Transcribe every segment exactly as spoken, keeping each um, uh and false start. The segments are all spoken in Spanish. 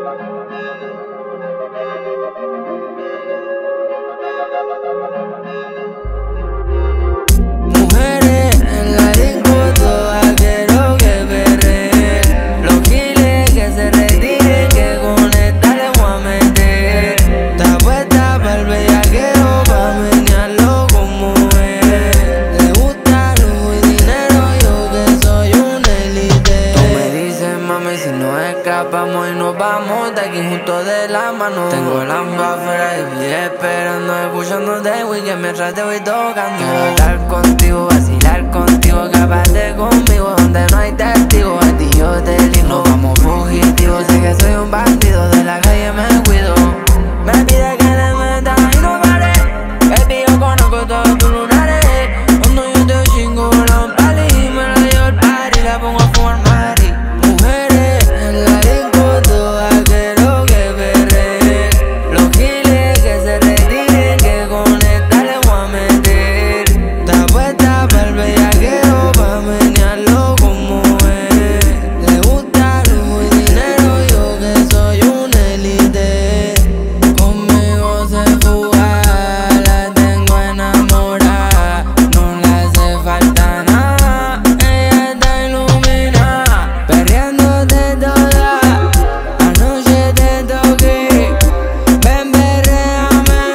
Mujeres en la disco, todas quiero que perreen. Los giles que se retiren, que con esta le voy a meter. Está puesta pa'l bellaqueo, pa' menearlo como es. Le gusta lujo y dinero, yo que soy un élite. Tú me dices, mami, si nos escapamos y nos vamos de aquí juntos de la mano. Tengo el amba afuera y voy esperando, escuchándote, güey, que mientras te voy tocando. Quiero estar contigo, vacilar contigo, escaparte conmigo donde no hay testigos. A ti yo te elijo, nos vamos fugitivos. Sé que soy un bandido, de la calle me cuido. Me pide que le meta y no pare. Baby, yo conozco todos tus lunares. Cuando yo te chingo la pali, me la llevo al party, la pongo a fumar mari. Mujeres en la disco, todas quiero que perreen. Los giles que se retiren, que con esta le voy a meter. Está puesta pa'l bellaqueo, pa' menearlo como es. Le gusta lujo y dinero, yo que soy un élite. Conmigo se fuga, la tengo enamorada. No le hace falta nada, ella está iluminada. Perreándote toda, anoche te toqué. Ven, perréame,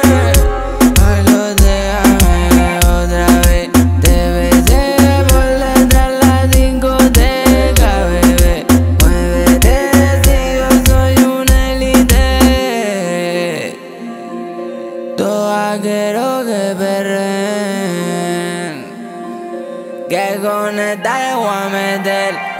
bailoteame otra vez. Te besé por detrás la discoteca, bebé. Muévete si yo soy un élite. Todas quiero que perren, que con esta le voy a meter.